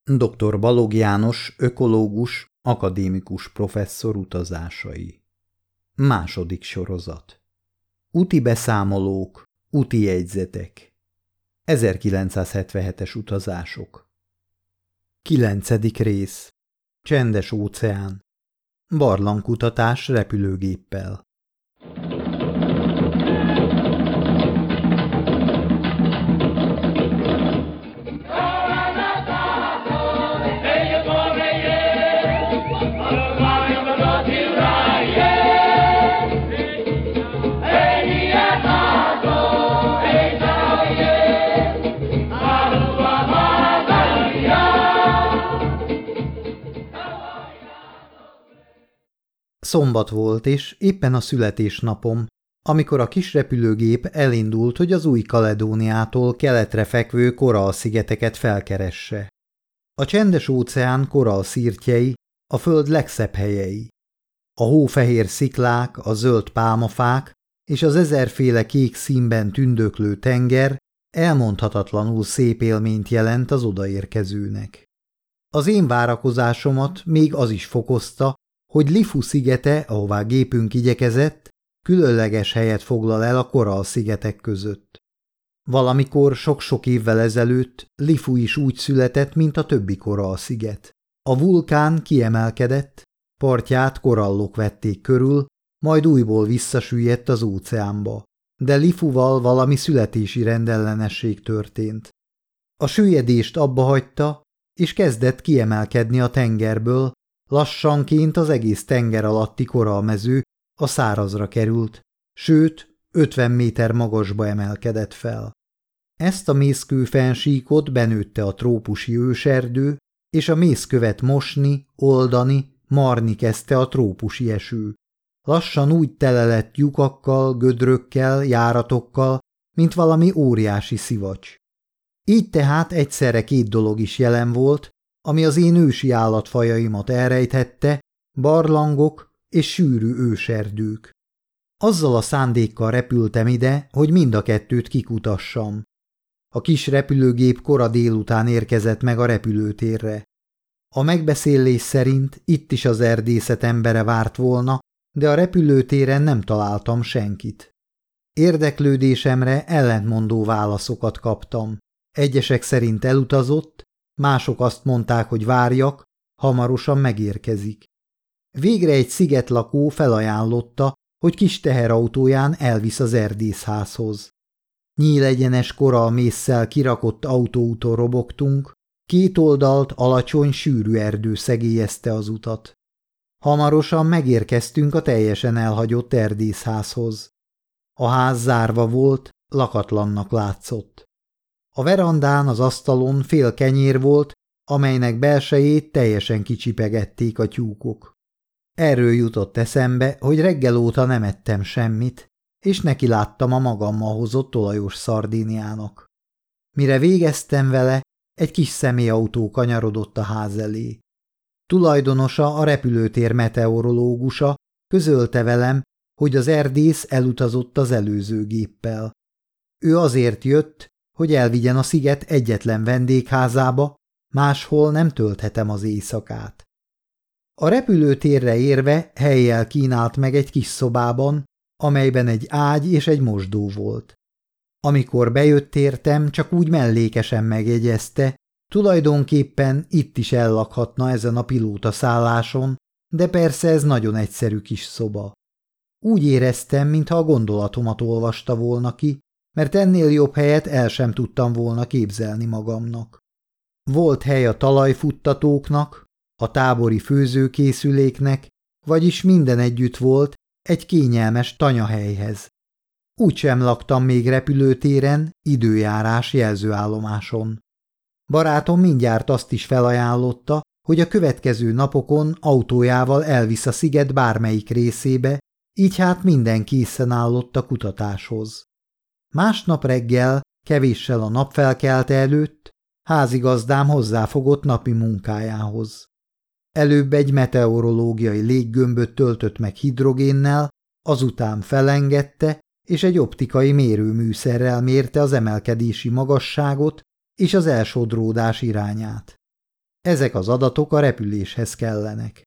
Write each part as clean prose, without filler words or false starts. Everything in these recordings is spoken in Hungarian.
Dr. Balogh János, ökológus, akadémikus professzor utazásai. Második sorozat. Úti beszámolók, úti jegyzetek. 1977-es utazások. 9. rész. Csendes óceán. Barlangkutatás repülőgéppel. Szombat volt, és éppen a születésnapom, amikor a kis repülőgép elindult, hogy az Új-Kaledóniától keletre fekvő korallszigeteket felkeresse. A Csendes-óceán korallszirtjei a föld legszebb helyei. A hófehér sziklák, a zöld pálmafák és az ezerféle kék színben tündöklő tenger elmondhatatlanul szép élményt jelent az odaérkezőnek. Az én várakozásomat még az is fokozta, hogy Lifu szigete, ahová gépünk igyekezett, különleges helyet foglal el a korallszigetek között. Valamikor sok-sok évvel ezelőtt Lifu is úgy született, mint a többi korallsziget. A vulkán kiemelkedett, partját korallok vették körül, majd újból visszasüllyedt az óceánba, de Lifuval valami születési rendellenesség történt. A süllyedést abbahagyta, és kezdett kiemelkedni a tengerből, lassanként az egész tenger alatti korallmező a szárazra került, sőt, 50 méter magasba emelkedett fel. Ezt a mészkőfensíkot benőtte a trópusi őserdő, és a mészkövet mosni, oldani, marni kezdte a trópusi eső. Lassan úgy tele lett lyukakkal, gödrökkel, járatokkal, mint valami óriási szivacs. Így tehát egyszerre két dolog is jelen volt, ami az én ősi állatfajaimat elrejthette, barlangok és sűrű őserdők. Azzal a szándékkal repültem ide, hogy mind a kettőt kikutassam. A kis repülőgép kora délután érkezett meg a repülőtérre. A megbeszélés szerint itt is az erdészet embere várt volna, de a repülőtéren nem találtam senkit. Érdeklődésemre ellentmondó válaszokat kaptam. Egyesek szerint elutazott, mások azt mondták, hogy várjak, hamarosan megérkezik. Végre egy szigetlakó felajánlotta, hogy kis teherautóján elvisz az erdészházhoz. Nyílegyenes korallmésszel kirakott autóúton robogtunk, két oldalt alacsony, sűrű erdő szegélyezte az utat. Hamarosan megérkeztünk a teljesen elhagyott erdészházhoz. A ház zárva volt, lakatlannak látszott. A verandán az asztalon fél kenyér volt, amelynek belsejét teljesen kicsipegették a tyúkok. Erről jutott eszembe, hogy reggel óta nem ettem semmit, és neki láttam a magammal hozott olajos szardíniának. Mire végeztem vele, egy kis személyautó kanyarodott a ház elé. Tulajdonosa, a repülőtér meteorológusa közölte velem, hogy az erdész elutazott az előző géppel. Ő azért jött, hogy elvigyen a sziget egyetlen vendégházába, máshol nem tölthetem az éjszakát. A repülőtérre érve helyjel kínált meg egy kis szobában, amelyben egy ágy és egy mosdó volt. Amikor bejött értem, csak úgy mellékesen megjegyezte, tulajdonképpen itt is ellakhatna ezen a pilótaszálláson, de persze ez nagyon egyszerű kis szoba. Úgy éreztem, mintha a gondolatomat olvasta volna ki, mert ennél jobb helyet el sem tudtam volna képzelni magamnak. Volt hely a talajfuttatóknak, a tábori főzőkészüléknek, vagyis minden együtt volt egy kényelmes tanyahelyhez. Úgysem laktam még repülőtéren, időjárás jelzőállomáson. Barátom mindjárt azt is felajánlotta, hogy a következő napokon autójával elvisz a sziget bármelyik részébe, így hát minden készen állott a kutatáshoz. Másnap reggel, kevéssel a napfelkelte előtt, házigazdám hozzáfogott napi munkájához. Előbb egy meteorológiai léggömböt töltött meg hidrogénnel, azután felengedte, és egy optikai mérőműszerrel mérte az emelkedési magasságot és az elsodródás irányát. Ezek az adatok a repüléshez kellenek.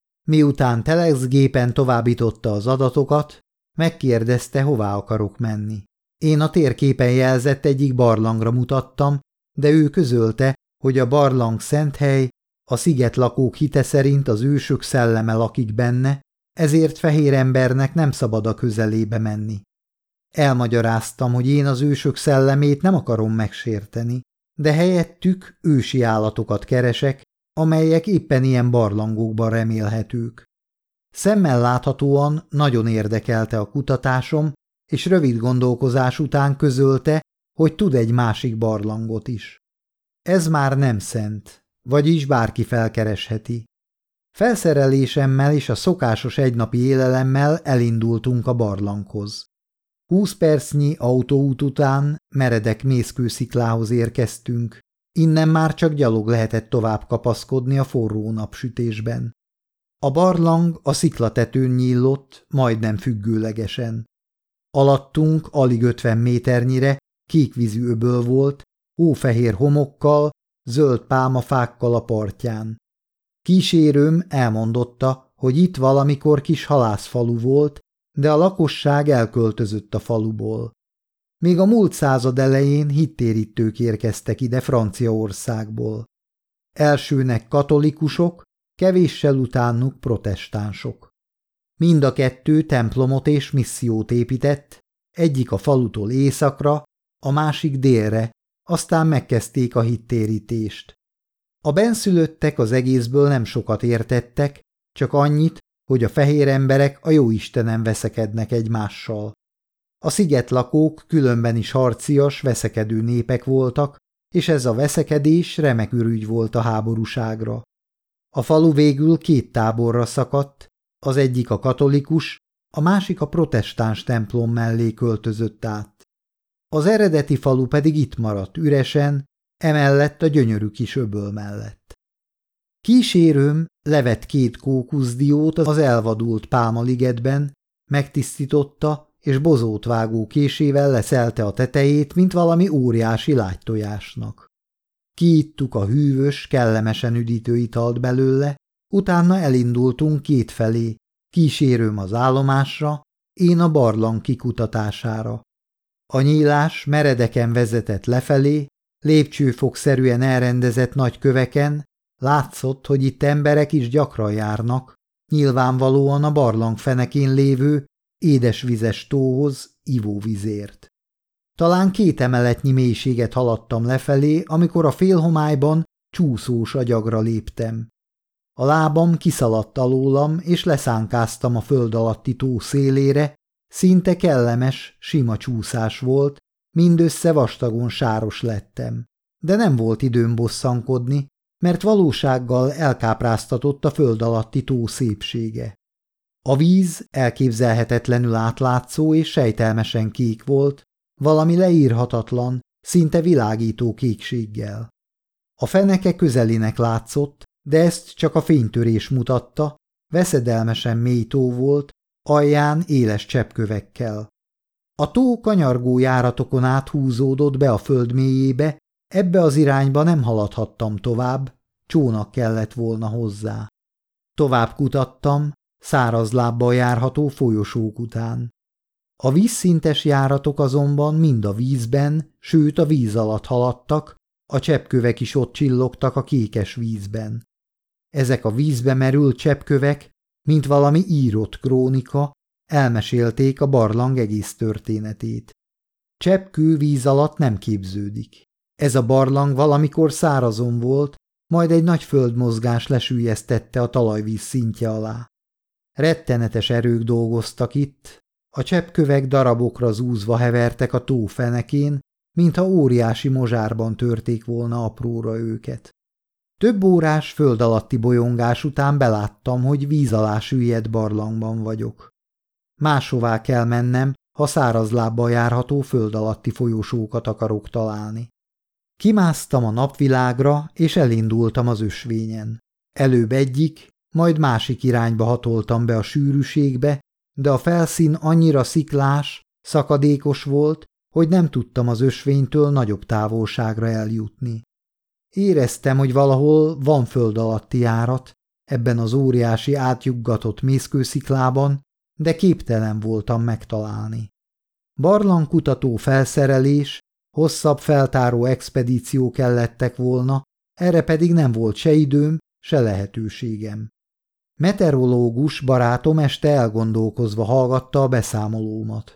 Miután telexgépen továbbította az adatokat, megkérdezte, hová akarok menni. Én a térképen jelzett egyik barlangra mutattam, de ő közölte, hogy a barlang szent hely, a szigetlakók hite szerint az ősök szelleme lakik benne, ezért fehér embernek nem szabad a közelébe menni. Elmagyaráztam, hogy én az ősök szellemét nem akarom megsérteni, de helyettük ősi állatokat keresek, amelyek éppen ilyen barlangokban remélhetők. Szemmel láthatóan nagyon érdekelte a kutatásom, és rövid gondolkozás után közölte, hogy tud egy másik barlangot is. Ez már nem szent, vagyis bárki felkeresheti. Felszerelésemmel és a szokásos egynapi élelemmel elindultunk a barlanghoz. 20 percnyi autóút után meredek mészkősziklához érkeztünk, innen már csak gyalog lehetett tovább kapaszkodni a forró napsütésben. A barlang a sziklatetőn nyílott, majdnem függőlegesen. Alattunk alig 50 méternyire kékvízű öböl volt, hófehér homokkal, zöld pálmafákkal a partján. Kísérőm elmondotta, hogy itt valamikor kis halászfalu volt, de a lakosság elköltözött a faluból. Még a múlt század elején hittérítők érkeztek ide Franciaországból. Elsőnek katolikusok, kevéssel utánuk protestánsok. Mind a kettő templomot és missziót épített, egyik a falutól északra, a másik délre, aztán megkezdték a hittérítést. A bennszülöttek az egészből nem sokat értettek, csak annyit, hogy a fehér emberek a jóistenen veszekednek egymással. A szigetlakók különben is harcias, veszekedő népek voltak, és ez a veszekedés remek ürügy volt a háborúságra. A falu végül 2 táborra szakadt, az egyik a katolikus, a másik a protestáns templom mellé költözött át. Az eredeti falu pedig itt maradt üresen, emellett a gyönyörű kis öböl mellett. Kísérőm levett 2 kókuszdiót az elvadult pálmaligetben, megtisztította, és bozótvágó késével leszelte a tetejét, mint valami óriási lágytojásnak. Kiittuk a hűvös, kellemesen üdítő italt belőle, utána elindultunk 2 felé, kísérőm az állomásra, én a barlang kikutatására. A nyílás meredeken vezetett lefelé, lépcsőfokszerűen elrendezett nagy köveken, látszott, hogy itt emberek is gyakran járnak, nyilvánvalóan a barlang fenekén lévő édesvizes tóhoz ivóvizért. Talán 2 emeletnyi mélységet haladtam lefelé, amikor a félhomályban csúszós agyagra léptem. A lábam kiszaladt alólam, és leszánkáztam a föld alatti tó szélére, szinte kellemes, sima csúszás volt, mindössze vastagon sáros lettem. De nem volt időm bosszankodni, mert valósággal elkápráztatott a föld alatti tó szépsége. A víz elképzelhetetlenül átlátszó és sejtelmesen kék volt, valami leírhatatlan, szinte világító kékséggel. A feneke közelinek látszott, de ezt csak a fénytörés mutatta, veszedelmesen mély tó volt, alján éles cseppkövekkel. A tó kanyargó járatokon át húzódott be a föld mélyébe, ebbe az irányba nem haladhattam tovább, csónak kellett volna hozzá. Tovább kutattam, száraz lábbal járható folyosók után. A vízszintes járatok azonban mind a vízben, sőt a víz alatt haladtak, a cseppkövek is ott csillogtak a kékes vízben. Ezek a vízbe merült cseppkövek, mint valami írott krónika, elmesélték a barlang egész történetét. Cseppkő víz alatt nem képződik. Ez a barlang valamikor szárazon volt, majd egy nagy földmozgás lesüllyesztette a talajvíz szintje alá. Rettenetes erők dolgoztak itt, a cseppkövek darabokra zúzva hevertek a tó fenekén, mintha óriási mozsárban törték volna apróra őket. Több órás föld alatti bolyongás után beláttam, hogy víz alá süllyedt barlangban vagyok. Máshová kell mennem, ha szárazlábbal járható föld alatti folyosókat akarok találni. Kimásztam a napvilágra, és elindultam az ösvényen. Előbb egyik, majd másik irányba hatoltam be a sűrűségbe, de a felszín annyira sziklás, szakadékos volt, hogy nem tudtam az ösvénytől nagyobb távolságra eljutni. Éreztem, hogy valahol van föld alatti járat, ebben az óriási átjuggatott mészkősziklában, de képtelen voltam megtalálni. Barlangkutató felszerelés, hosszabb feltáró expedíció kellettek volna, erre pedig nem volt se időm, se lehetőségem. Meteorológus barátom este elgondolkozva hallgatta a beszámolómat.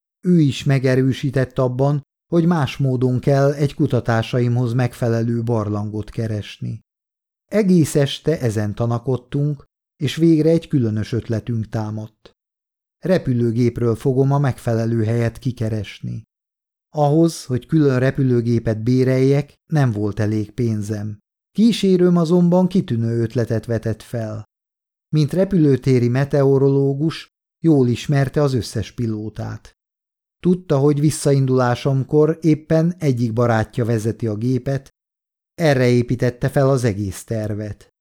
Ő is megerősített abban, hogy más módon kell egy kutatásaimhoz megfelelő barlangot keresni. Egész este ezen tanakodtunk, és végre egy különös ötletünk támadt. Repülőgépről fogom a megfelelő helyet kikeresni. Ahhoz, hogy külön repülőgépet béreljek, nem volt elég pénzem. Kísérőm azonban kitűnő ötletet vetett fel. Mint repülőtéri meteorológus, jól ismerte az összes pilótát. Tudta, hogy visszaindulásomkor éppen egyik barátja vezeti a gépet, erre építette fel az egész tervet.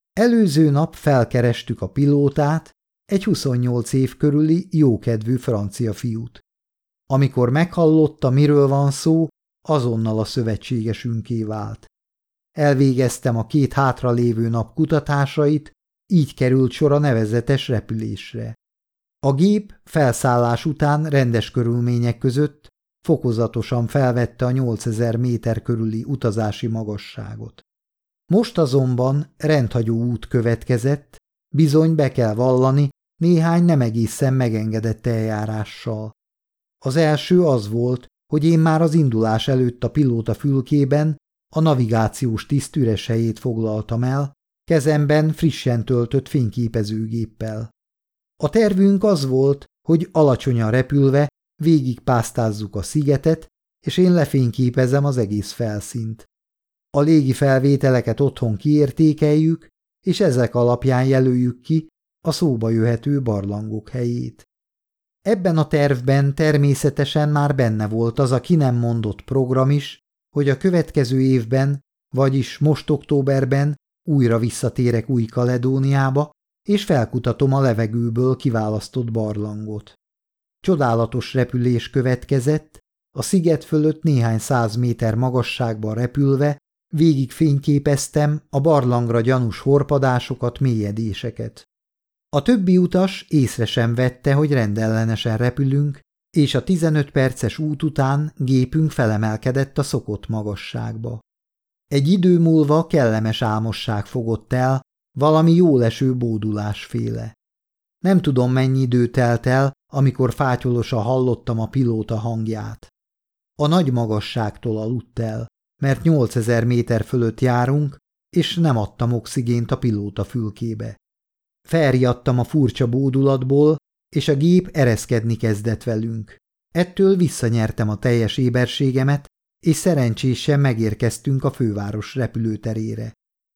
Előző nap felkerestük a pilótát, egy 28 év körüli, jókedvű francia fiút. Amikor meghallotta, miről van szó, azonnal a szövetségesünké vált. Elvégeztem a 2 hátralévő nap kutatásait, így került sor a nevezetes repülésre. A gép felszállás után rendes körülmények között fokozatosan felvette a 8000 méter körüli utazási magasságot. Most azonban rendhagyó út következett, bizony be kell vallani, néhány nem egészen megengedett eljárással. Az első az volt, hogy én már az indulás előtt a pilóta fülkében a navigációs tiszt üres helyét foglaltam el, kezemben frissen töltött fényképezőgéppel. A tervünk az volt, hogy alacsonyan repülve végigpásztázzuk a szigetet, és én lefényképezem az egész felszínt. A légi felvételeket otthon kiértékeljük, és ezek alapján jelöljük ki a szóba jöhető barlangok helyét. Ebben a tervben természetesen már benne volt az a ki nem mondott program is, hogy a következő évben, vagyis most októberben újra visszatérek Új-Kaledóniába, és felkutatom a levegőből kiválasztott barlangot. Csodálatos repülés következett, a sziget fölött néhány 100 méter magasságban repülve végig fényképeztem a barlangra gyanús horpadásokat, mélyedéseket. A többi utas észre sem vette, hogy rendellenesen repülünk, és a 15 perces út után gépünk felemelkedett a szokott magasságba. Egy idő múlva kellemes álmosság fogott el, valami jóleső bódulásféle. Nem tudom, mennyi idő telt el, amikor fátyolosan hallottam a pilóta hangját. A nagy magasságtól aludt el, mert 8000 méter fölött járunk, és nem adtam oxigént a pilóta fülkébe. Felriadtam a furcsa bódulatból, és a gép ereszkedni kezdett velünk. Ettől visszanyertem a teljes éberségemet, és szerencsésen megérkeztünk a főváros repülőterére.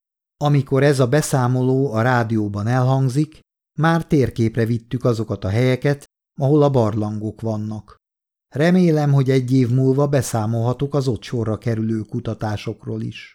Amikor ez a beszámoló a rádióban elhangzik, már térképre vittük azokat a helyeket, ahol a barlangok vannak. Remélem, hogy egy év múlva beszámolhatok az ott sorra kerülő kutatásokról is.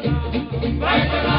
Fight the